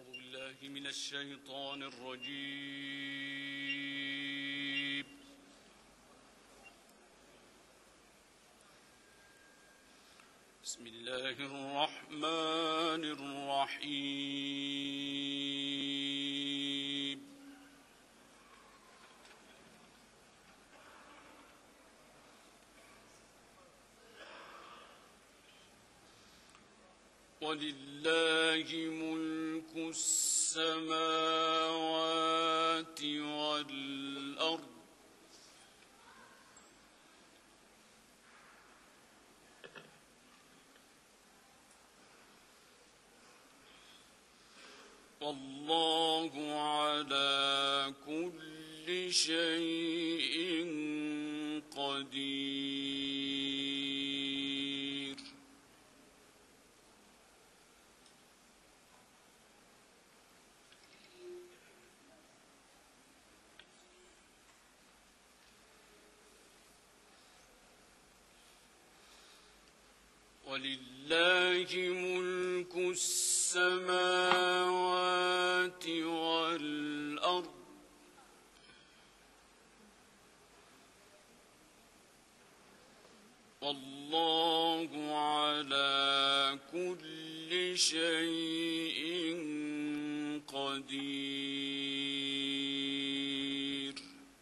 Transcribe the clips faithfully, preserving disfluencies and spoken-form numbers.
أعوذ بالله من الشيطان الرجيم. بسم الله الرحمن الرحيم. ولله ملك السماوات والأرض والله على كل شيء قدير. ولله ملك السماوات والأرض والله على كل شيء قدير.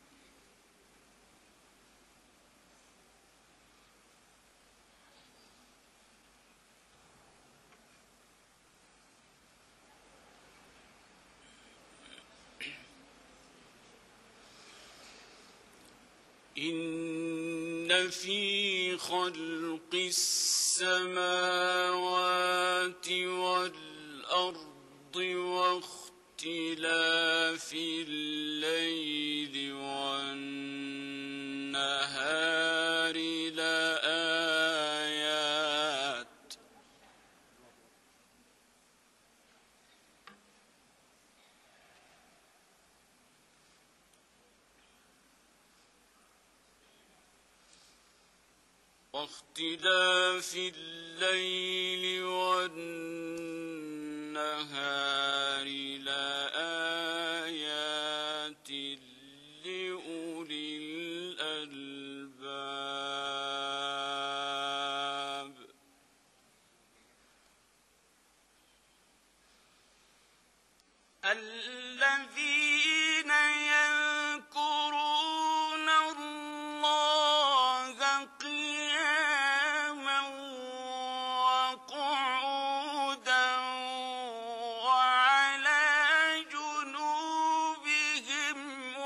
إن في خلق السماوات والأرض واختلاف الليل والنهار لآيات واختلاف الليل والنهار لآيات لأولي الألباب. الذين يذكرون الله قياما وقعودا وعلى جنوبهم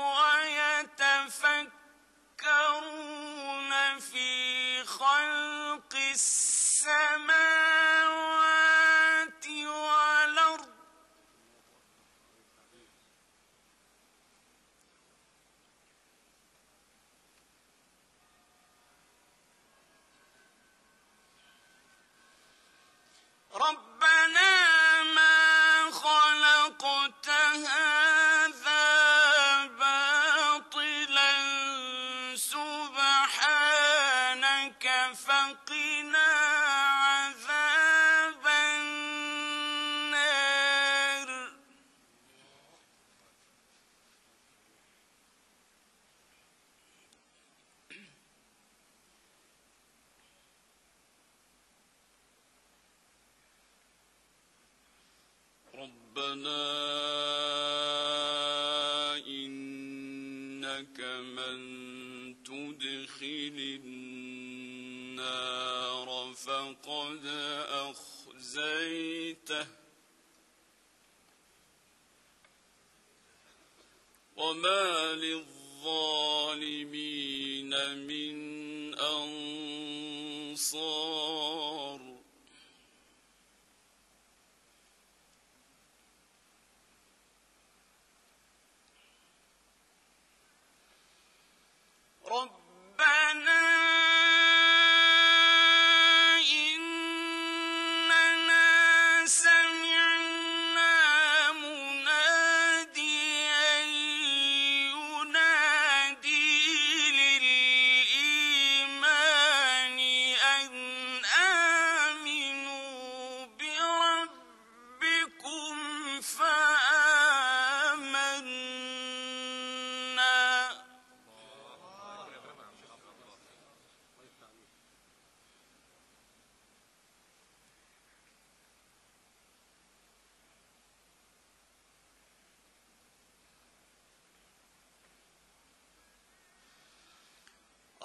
ويتفكرون في خلق السماوات والأرض ربنا ما خلقت هذا باطلا سبحانك فقنا عذاب النار. ربنا إنك من تدخل النار فقد أخزيته وما للظالمين من أنصار. ربنا إننا سمعنا مناديا ينادي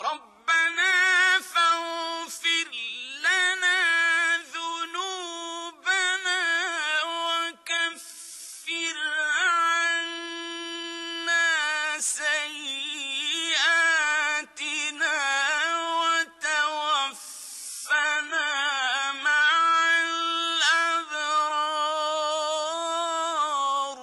ربنا فاغفر لنا ذنوبنا وكفر عنا سيئاتنا وتوفنا مع الأبرار.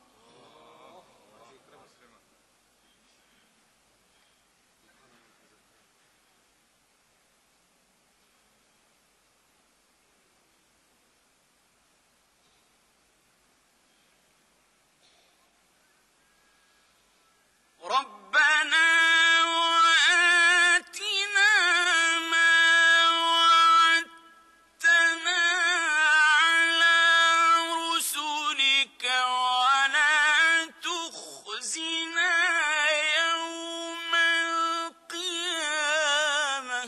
ربنا وآتنا ما وعدتنا على رسلك ولا تخزنا يوم القيامة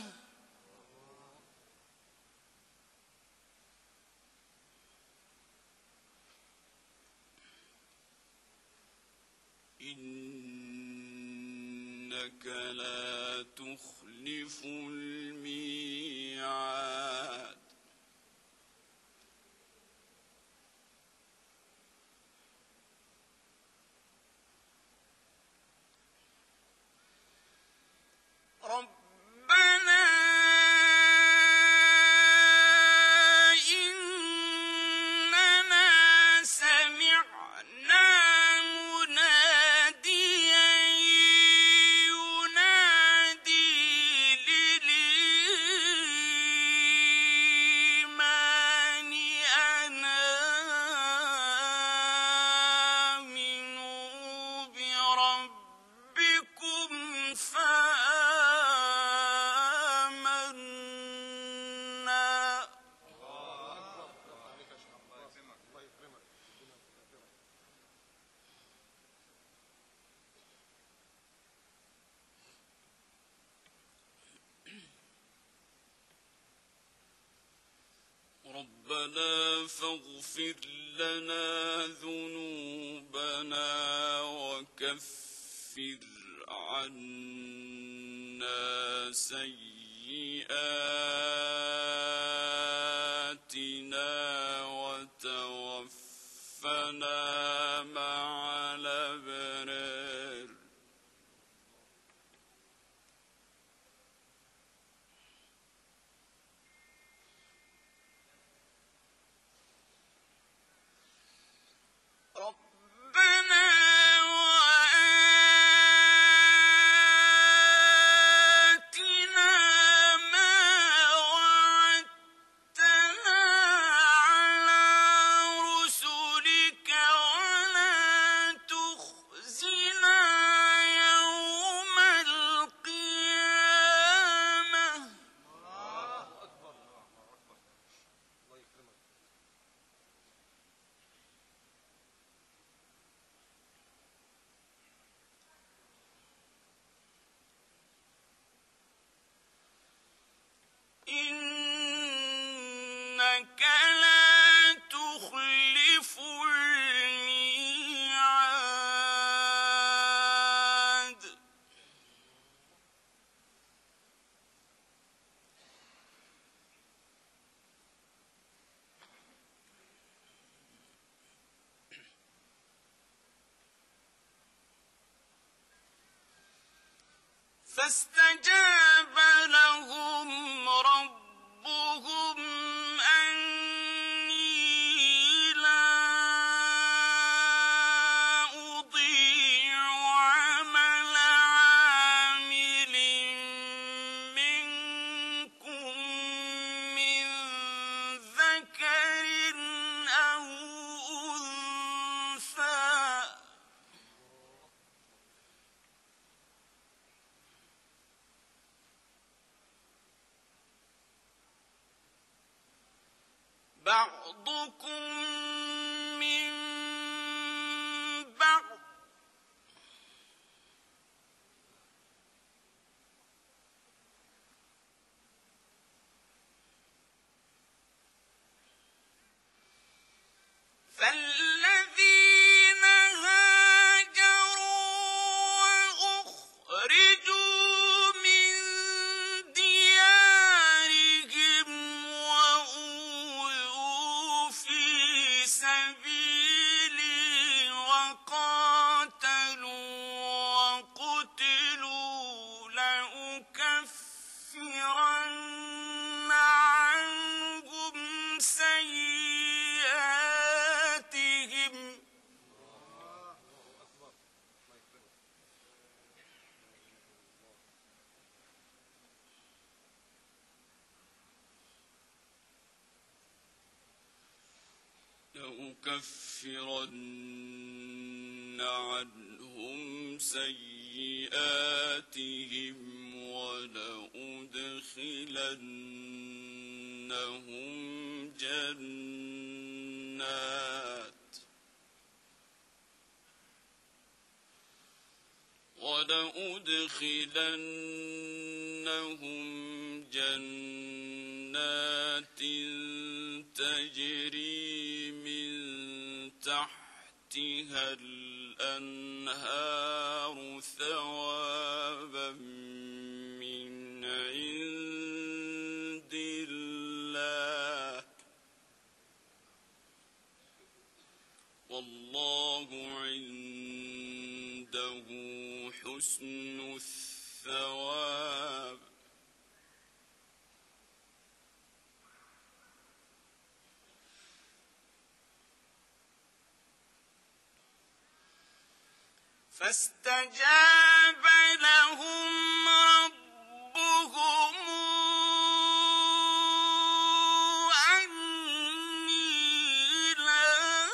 إنك لا تخلف الميعاد. ربنا إننا سمعنا مناديا ينادي للإيمان أن آمنوا بربكم فآمنا. ربنا فاغفر لنا ذنوبنا وكفر عنا سيئاتنا وتوفنا مع الأبرار. ربنا وآتنا ما وعدتنا على رسلك ولا تخزنا يوم القيامة إنك لا تخلف الميعاد. فاستجاب لهم ربهم أني لا أضيع عمل عامل منكم من ذكر أو أنثى بعضكم من بعض فالذين هاجروا وأخرجوا من سبيلي وقاتلوا وقتلوا لأكفرن عنهم سيئاتهم لأكفرن عنهم سيئاتهم ولأدخلنهم جنات ولأدخلنهم جنات تجري من تحتها الأنهار ثوابا من عند الله والله عنده حسن الثواب فاستجاب لهم ربهم أني لا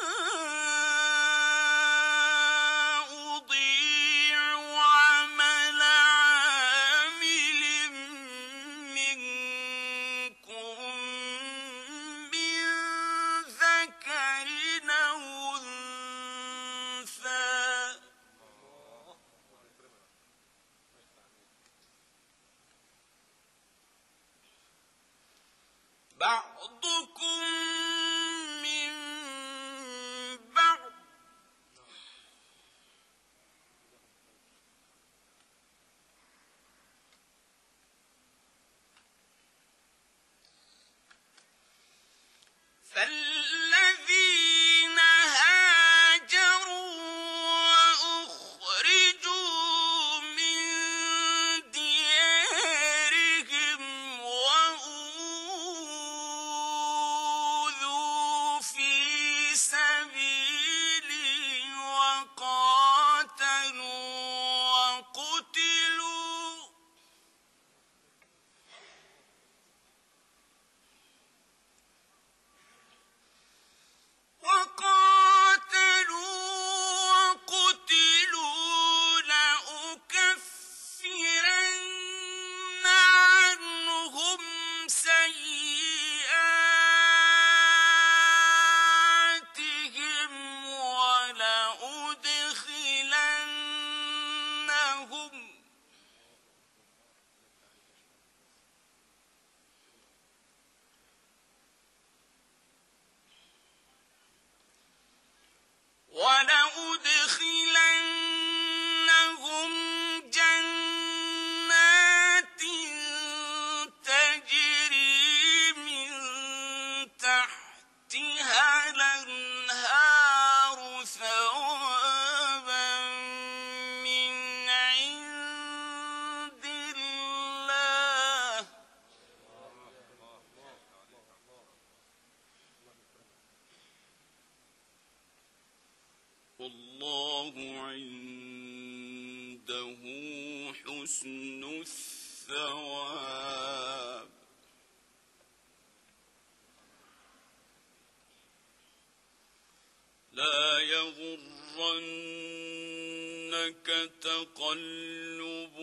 أضيع عمل عامل منكم من ذكر أو أنثى بعضكم من بعض فالذين هاجروا وأخرجوا من ديارهم وأوذوا في سبيلي وقاتلوا وقتلوا وقاتلوا وقتلوا لأكفرن عنهم سيئاتهم ولأدخلنهم ولأدخلنهم جنات تجري من تحتها الأنهار ثوابا من عند الله والله عنده حسن الثواب لا يغرنك تقلب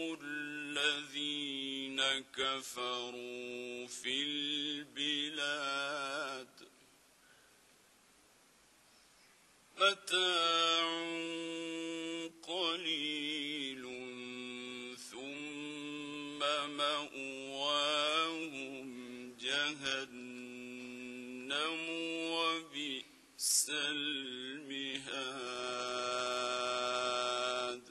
الذين كفروا في البلاد متاع قليل ثم مأواهم جهنم وبئس المهاد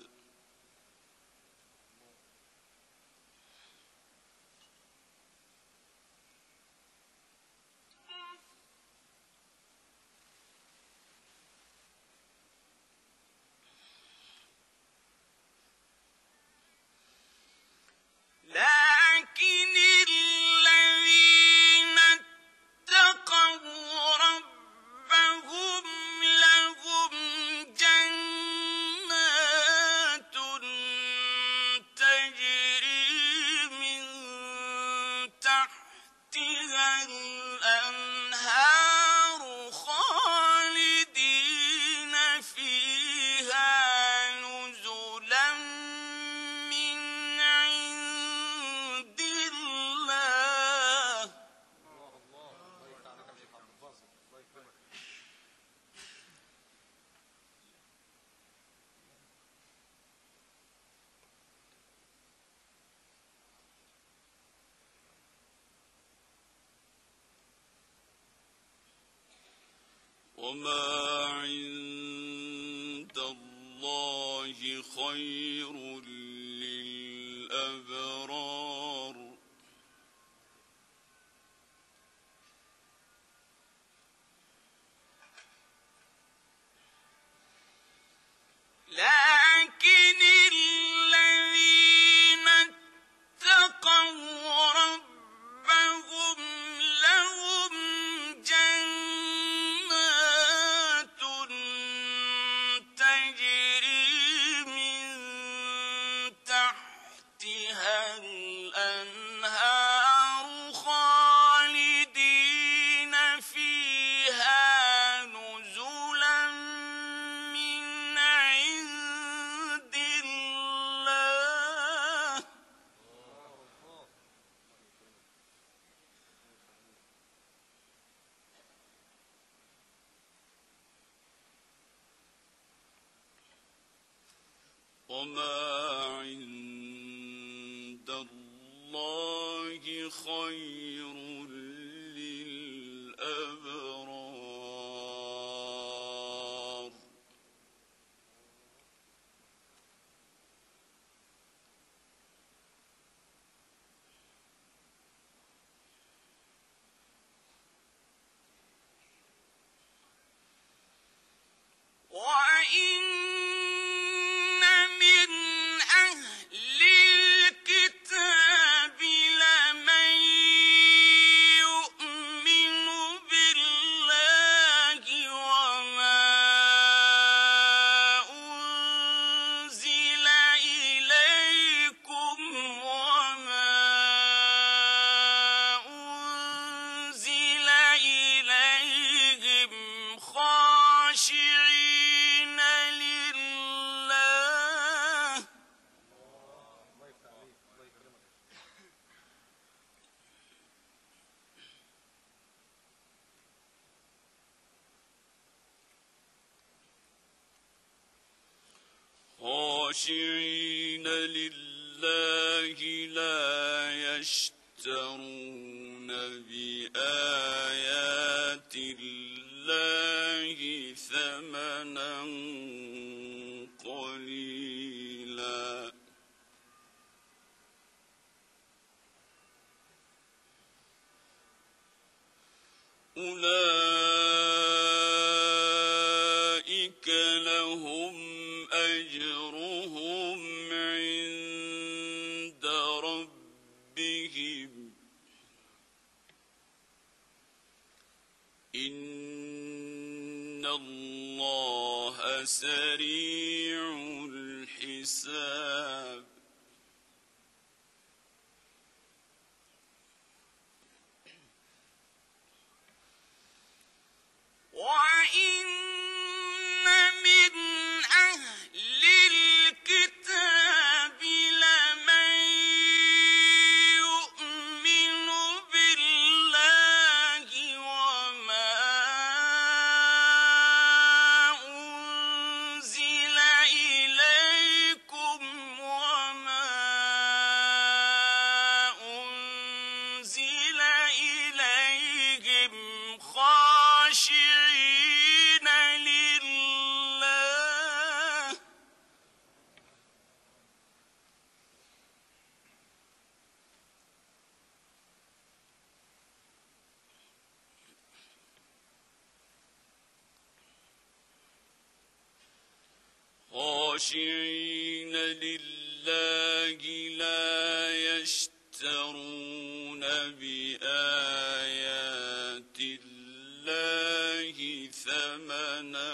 وما عند الله خير للأبرار لكن الذين اتقوا ربهم لهم جنات تجري من تحتها الأنهار خالدين فيها نزلا من عند الله وما عند الله خير للأبرار وإن من أهل الكتاب لمن يؤمن بالله وما أنزل إليكم وما أنزل إليهم خاشعين لله خاشعين لله لا يشترون بآيات الله ثمنا قليلا أولئك لهم أجرهم عند ربهم إن الله سريع الحساب وإن من أهل الكتاب لمن يؤمن بالله وما أنزل إليكم وما أنزل إليهم خاشعين لله خاشعين لله لا يشترون بآيات الله ثمنا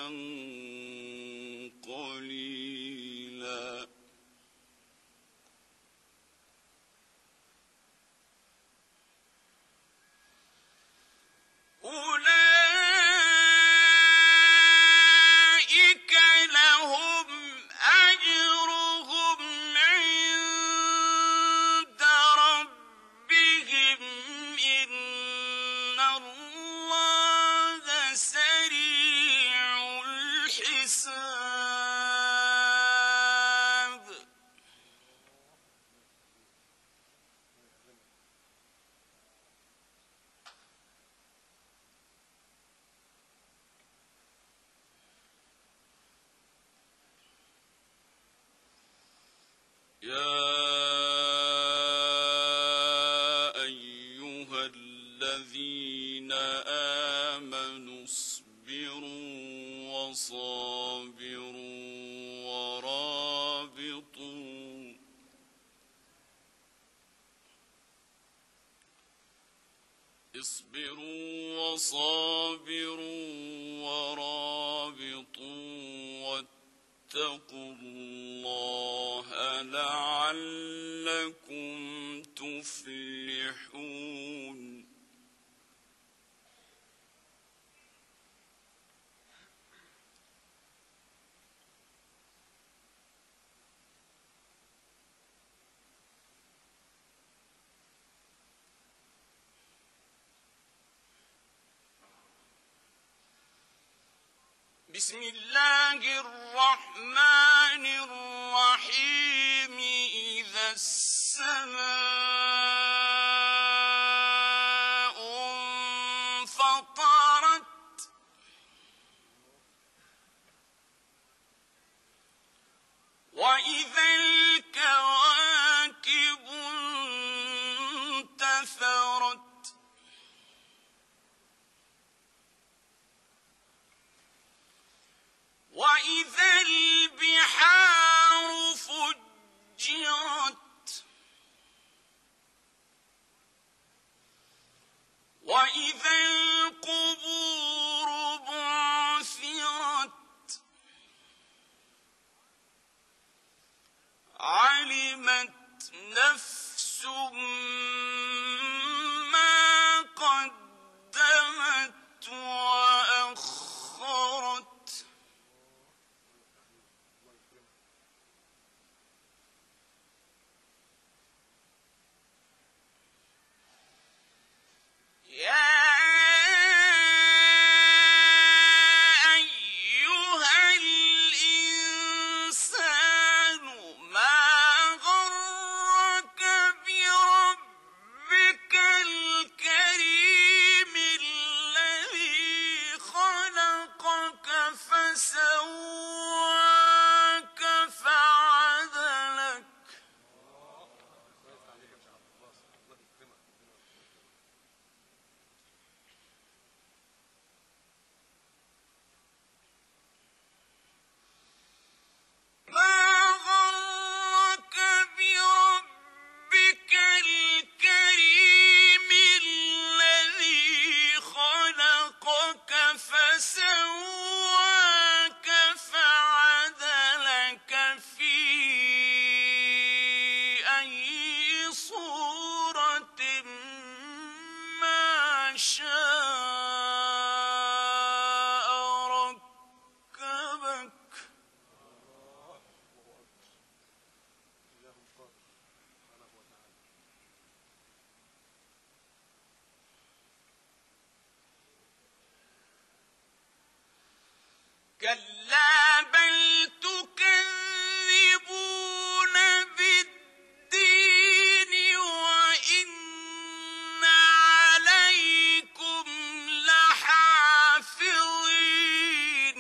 قليلا أولئك لهم أجرهم عند ربهم إن الله سريع الحساب وصابروا ورابطوا اصبروا وصابروا ورابطوا واتقوا الله لعلكم تفلحون. بسم الله الرحمن الرحيم. إذا السماء انفطرت وإذا الكواكب انتثرت وإذا البحار فجرت وإذا القبور بعثرت علمت نفس ما قدمت وأخرت. يا أيها الإنسان ما غرك بربك الكريم الذي خلقك فسواك فعدلك ما غرك بربك الكريم الذي خلقك فسواك فعدلك في أي صورة ما شاء ركبك. كلا بل تكذبون بالدين وإن عليكم لحافظين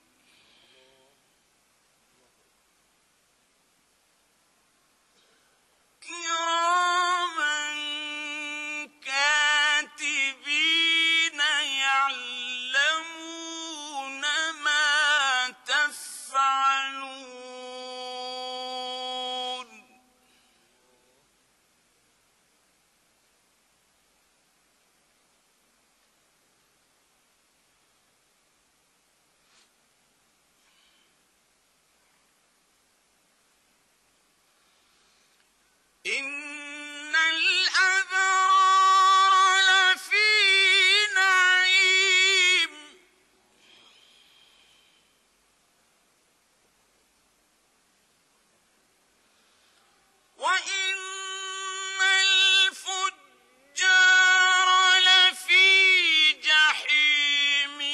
كراما كاتبين يعلمون ما تفعلون. إن الأبرار لفي نعيم وإن الفجار لفي جحيم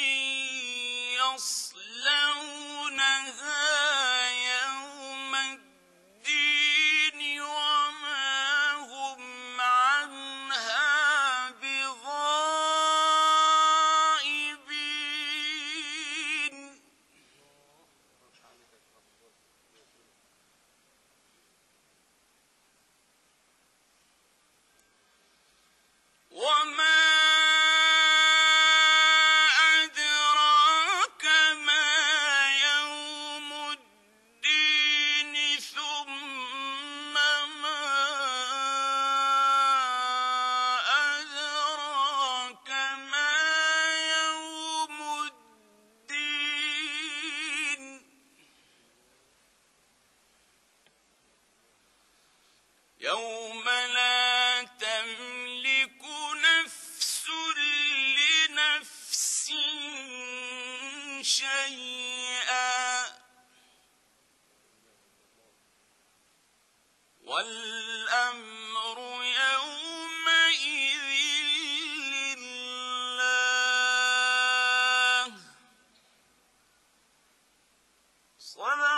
يصلونها يوم الدين وما هم عنها بغائبين. وما أدراك ما والأمر يومئذ لله. صدق